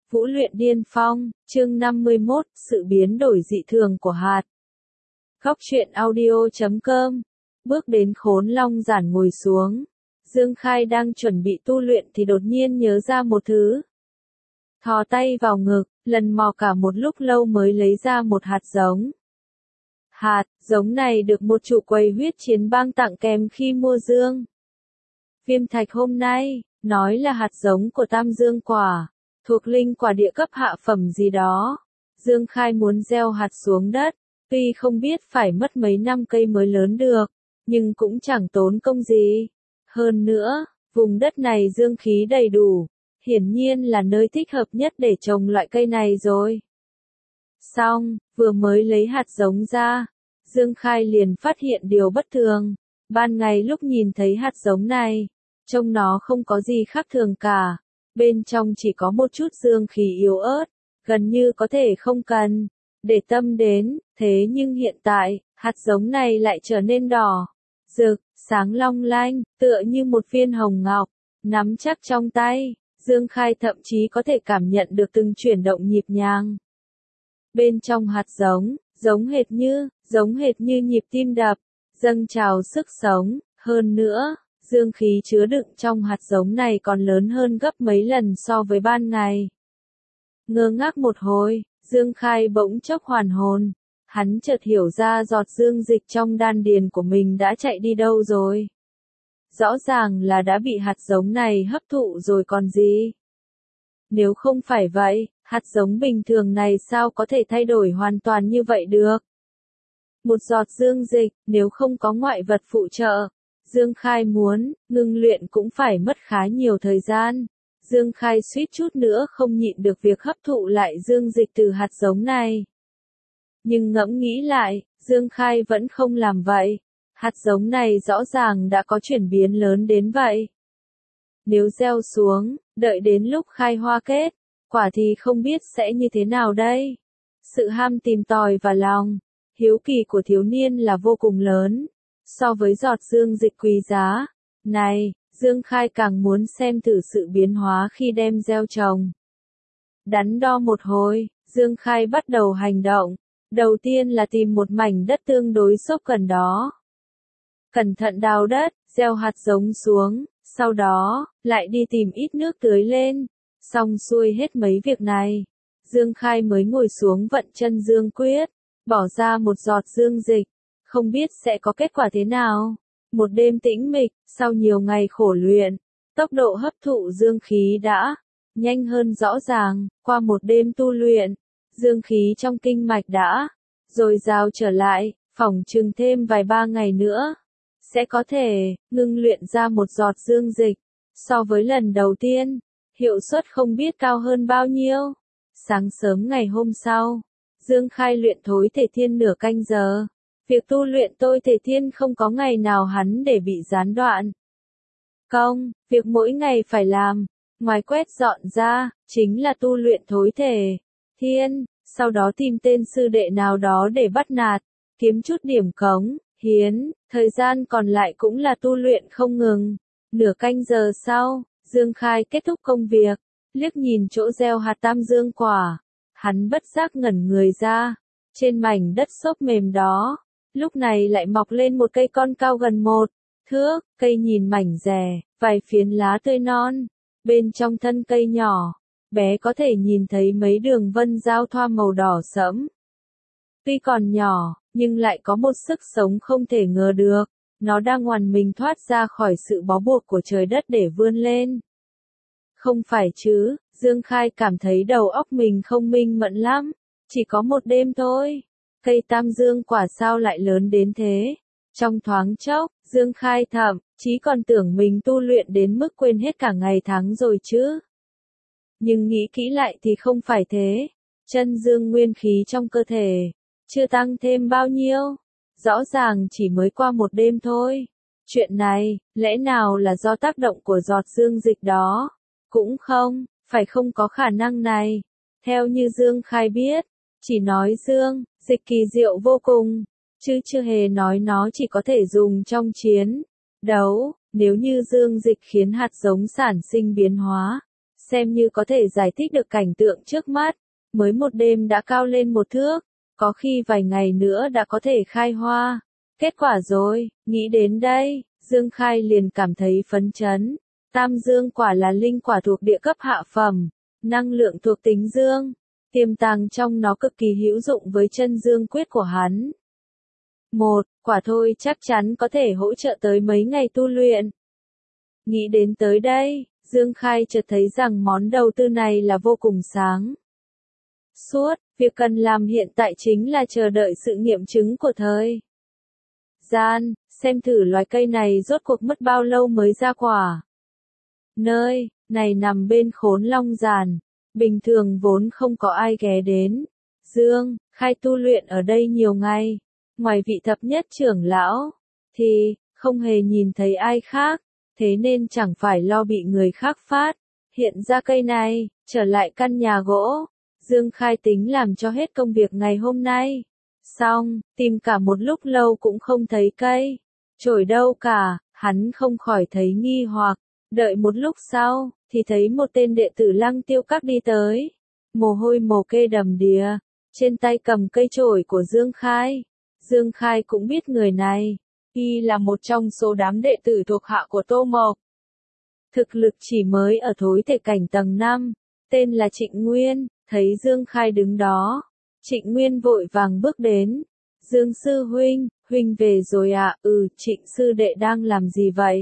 Vũ luyện điên phong, chương 51, sự biến đổi dị thường của hạt. Góc truyện audio.com. Bước đến Khốn Long Giản ngồi xuống. Dương Khai đang chuẩn bị tu luyện thì đột nhiên nhớ ra một thứ. Thò tay vào ngực, lần mò cả một lúc lâu mới lấy ra một hạt giống. Hạt giống này được một chủ quầy huyết chiến bang tặng kèm khi mua Dương Viêm Thạch hôm nay, nói là hạt giống của Tam Dương Quả, thuộc linh quả địa cấp hạ phẩm gì đó. Dương Khai muốn gieo hạt xuống đất, tuy không biết phải mất mấy năm cây mới lớn được, nhưng cũng chẳng tốn công gì. Hơn nữa, vùng đất này dương khí đầy đủ, hiển nhiên là nơi thích hợp nhất để trồng loại cây này rồi. Xong, vừa mới lấy hạt giống ra, Dương Khai liền phát hiện điều bất thường. Ban ngày lúc nhìn thấy hạt giống này, trông nó không có gì khác thường cả. Bên trong chỉ có một chút dương khí yếu ớt, gần như có thể không cần để tâm đến, thế nhưng hiện tại, hạt giống này lại trở nên đỏ, rực, sáng long lanh, tựa như một viên hồng ngọc, nắm chắc trong tay. Dương Khai thậm chí có thể cảm nhận được từng chuyển động nhịp nhàng. Bên trong hạt giống, giống hệt như nhịp tim đập, dâng trào sức sống, hơn nữa. Dương khí chứa đựng trong hạt giống này còn lớn hơn gấp mấy lần so với ban ngày. Ngơ ngác một hồi, Dương Khai bỗng chốc hoàn hồn. Hắn chợt hiểu ra giọt dương dịch trong đan điền của mình đã chạy đi đâu rồi. Rõ ràng là đã bị hạt giống này hấp thụ rồi còn gì. Nếu không phải vậy, hạt giống bình thường này sao có thể thay đổi hoàn toàn như vậy được? Một giọt dương dịch, nếu không có ngoại vật phụ trợ, Dương Khai muốn ngừng luyện cũng phải mất khá nhiều thời gian. Dương Khai suýt chút nữa không nhịn được việc hấp thụ lại dương dịch từ hạt giống này. Nhưng ngẫm nghĩ lại, Dương Khai vẫn không làm vậy. Hạt giống này rõ ràng đã có chuyển biến lớn đến vậy. Nếu gieo xuống, đợi đến lúc khai hoa kết, quả thì không biết sẽ như thế nào đây. Sự ham tìm tòi và lòng hiếu kỳ của thiếu niên là vô cùng lớn. So với giọt dương dịch quý giá này, Dương Khai càng muốn xem thử sự biến hóa khi đem gieo trồng. Đắn đo một hồi, Dương Khai bắt đầu hành động. Đầu tiên là tìm một mảnh đất tương đối xốp gần đó. Cẩn thận đào đất, gieo hạt giống xuống, sau đó, lại đi tìm ít nước tưới lên. Xong xuôi hết mấy việc này, Dương Khai mới ngồi xuống vận chân dương quyết, bỏ ra một giọt dương dịch. Không biết sẽ có kết quả thế nào. Một đêm tĩnh mịch, sau nhiều ngày khổ luyện, tốc độ hấp thụ dương khí đã nhanh hơn rõ ràng. Qua một đêm tu luyện, dương khí trong kinh mạch đã dồi dào trở lại, phỏng chừng thêm vài ba ngày nữa sẽ có thể ngưng luyện ra một giọt dương dịch. So với lần đầu tiên, hiệu suất không biết cao hơn bao nhiêu. Sáng sớm ngày hôm sau, Dương Khai luyện thối thể thiên nửa canh giờ. Việc tu luyện tôi thể thiên không có ngày nào hắn để bị gián đoạn. Việc mỗi ngày phải làm, ngoài quét dọn ra, chính là tu luyện thối thể thiên, sau đó tìm tên sư đệ nào đó để bắt nạt, kiếm chút điểm cống, hiến, thời gian còn lại cũng là tu luyện không ngừng. Nửa canh giờ sau, Dương Khai kết thúc công việc, liếc nhìn chỗ gieo hạt Tam Dương Quả, hắn bất giác ngẩn người ra, trên mảnh đất xốp mềm đó. Lúc này lại mọc lên một cây con cao gần 1 thước, cây nhìn mảnh rẻ, vài phiến lá tươi non. Bên trong thân cây nhỏ, bé có thể nhìn thấy mấy đường vân giao thoa màu đỏ sẫm. Tuy còn nhỏ, nhưng lại có một sức sống không thể ngờ được. Nó đang oằn mình thoát ra khỏi sự bó buộc của trời đất để vươn lên. Không phải chứ, Dương Khai cảm thấy đầu óc mình không minh mẫn lắm. Chỉ có một đêm thôi. Cây Tam Dương Quả sao lại lớn đến thế? Trong thoáng chốc, Dương Khai thậm chí còn tưởng mình tu luyện đến mức quên hết cả ngày tháng rồi chứ. Nhưng nghĩ kỹ lại thì không phải thế. Chân dương nguyên khí trong cơ thể chưa tăng thêm bao nhiêu. Rõ ràng chỉ mới qua một đêm thôi. Chuyện này, lẽ nào là do tác động của giọt dương dịch đó? Cũng không, phải không có khả năng này. Theo như Dương Khai biết, chỉ nói dương dịch kỳ diệu vô cùng, chứ chưa hề nói nó chỉ có thể dùng trong chiến đấu. Nếu như dương dịch khiến hạt giống sản sinh biến hóa, xem như có thể giải thích được cảnh tượng trước mắt, mới một đêm đã cao lên một thước, có khi vài ngày nữa đã có thể khai hoa. Kết quả rồi, nghĩ đến đây, Dương Khai liền cảm thấy phấn chấn. Tam dương quả là linh quả thuộc địa cấp hạ phẩm, năng lượng thuộc tính dương, tiềm tàng trong nó cực kỳ hữu dụng với chân dương quyết của hắn. Một quả thôi chắc chắn có thể hỗ trợ tới mấy ngày tu luyện. Nghĩ đến tới đây, Dương Khai chợt thấy rằng món đầu tư này là vô cùng sáng suốt, việc cần làm hiện tại chính là chờ đợi sự nghiệm chứng của thời gian, xem thử loài cây này rốt cuộc mất bao lâu mới ra quả. Nơi này nằm bên Khốn Long Giản, bình thường vốn không có ai ghé đến. Dương Khai tu luyện ở đây nhiều ngày, ngoài vị thập nhất trưởng lão, thì không hề nhìn thấy ai khác, thế nên chẳng phải lo bị người khác phát hiện ra cây này. Trở lại căn nhà gỗ, Dương Khai tính làm cho hết công việc ngày hôm nay. Xong, tìm cả một lúc lâu cũng không thấy cây chổi đâu cả, hắn không khỏi thấy nghi hoặc. Đợi một lúc sau, thì thấy một tên đệ tử Lăng Tiêu Các đi tới, mồ hôi mồ kê đầm đìa, trên tay cầm cây chổi của Dương Khai. Dương Khai cũng biết người này, y là một trong số đám đệ tử thuộc hạ của Tô Mộc. Thực lực chỉ mới ở thối thể cảnh tầng 5, tên là Trịnh Nguyên, thấy Dương Khai đứng đó. Trịnh Nguyên vội vàng bước đến. Dương sư huynh, huynh về rồi ạ? Trịnh sư đệ đang làm gì vậy?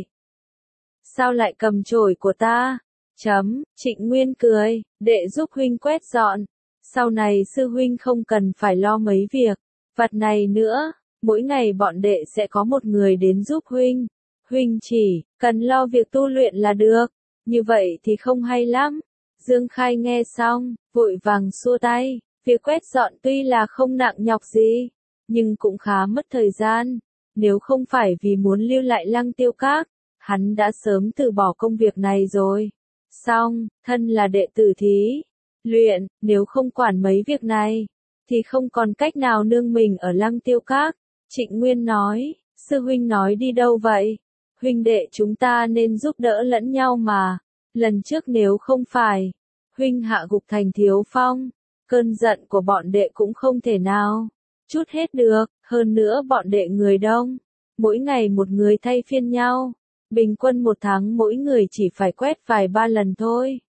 Sao lại cầm chổi của ta? Trịnh Nguyên cười, đệ giúp huynh quét dọn. Sau này sư huynh không cần phải lo mấy việc vặt này nữa, mỗi ngày bọn đệ sẽ có một người đến giúp huynh. Huynh chỉ cần lo việc tu luyện là được, như vậy thì không hay lắm. Dương Khai nghe xong, vội vàng xua tay, việc quét dọn tuy là không nặng nhọc gì, nhưng cũng khá mất thời gian. Nếu không phải vì muốn lưu lại Lăng Tiêu Các, hắn đã sớm từ bỏ công việc này rồi. Xong, thân là đệ tử thí luyện, nếu không quản mấy việc này, thì không còn cách nào nương mình ở Lăng Tiêu Các. Trịnh Nguyên nói, sư huynh nói đi đâu vậy? Huynh đệ chúng ta nên giúp đỡ lẫn nhau mà. Lần trước nếu không phải huynh hạ gục Thành Thiếu Phong, cơn giận của bọn đệ cũng không thể nào chút hết được. Hơn nữa bọn đệ người đông, mỗi ngày một người thay phiên nhau, bình quân một tháng mỗi người chỉ phải quét vài ba lần thôi.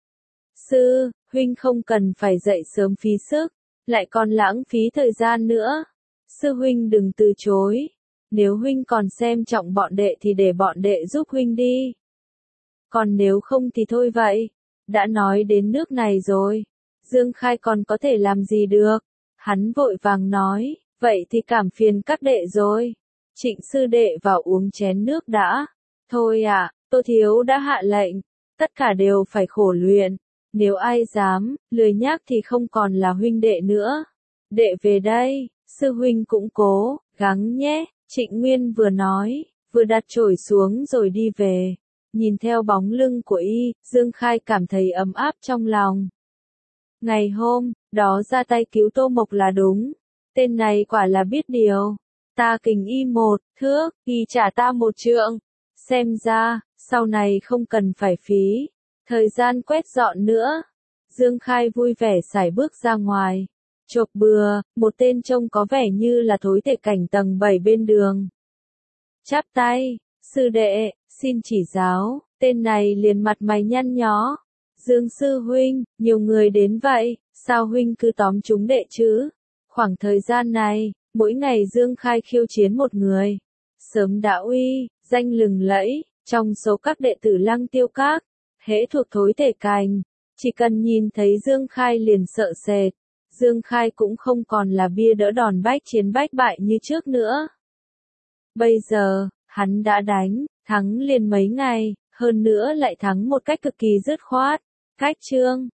Sư huynh không cần phải dậy sớm phí sức, lại còn lãng phí thời gian nữa. Sư huynh đừng từ chối, nếu huynh còn xem trọng bọn đệ thì để bọn đệ giúp huynh đi. Còn nếu không thì thôi vậy. Đã nói đến nước này rồi, Dương Khai còn có thể làm gì được? Hắn vội vàng nói, vậy thì cảm phiền các đệ rồi. Trịnh sư đệ vào uống chén nước đã. Thôi ạ, Tô thiếu đã hạ lệnh, tất cả đều phải khổ luyện. Nếu ai dám lười nhác thì không còn là huynh đệ nữa. Đệ về đây, sư huynh cũng cố gắng nhé. Trịnh Nguyên vừa nói, vừa đặt chổi xuống rồi đi về. Nhìn theo bóng lưng của y, Dương Khai cảm thấy ấm áp trong lòng. Ngày hôm đó ra tay cứu Tô Mộc là đúng. Tên này quả là biết điều. Ta kình y 1 thước, y trả ta 1 trượng. Xem ra, sau này không cần phải phí thời gian quét dọn nữa. Dương Khai vui vẻ sải bước ra ngoài. Chộp bừa, một tên trông có vẻ như là thối thể cảnh tầng 7 bên đường. Chắp tay, sư đệ, xin chỉ giáo. Tên này liền mặt mày nhăn nhó. Dương sư huynh, nhiều người đến vậy, sao huynh cứ tóm chúng đệ chứ? Khoảng thời gian này, mỗi ngày Dương Khai khiêu chiến một người, sớm đã uy danh lừng lẫy trong số các đệ tử Lăng Tiêu Các. Hễ thuộc thối thể cảnh, chỉ cần nhìn thấy Dương Khai liền sợ sệt. Dương Khai cũng không còn là bia đỡ đòn bách chiến bách bại như trước nữa. Bây giờ, hắn đã đánh thắng liền mấy ngày, hơn nữa lại thắng một cách cực kỳ dứt khoát. Cách chương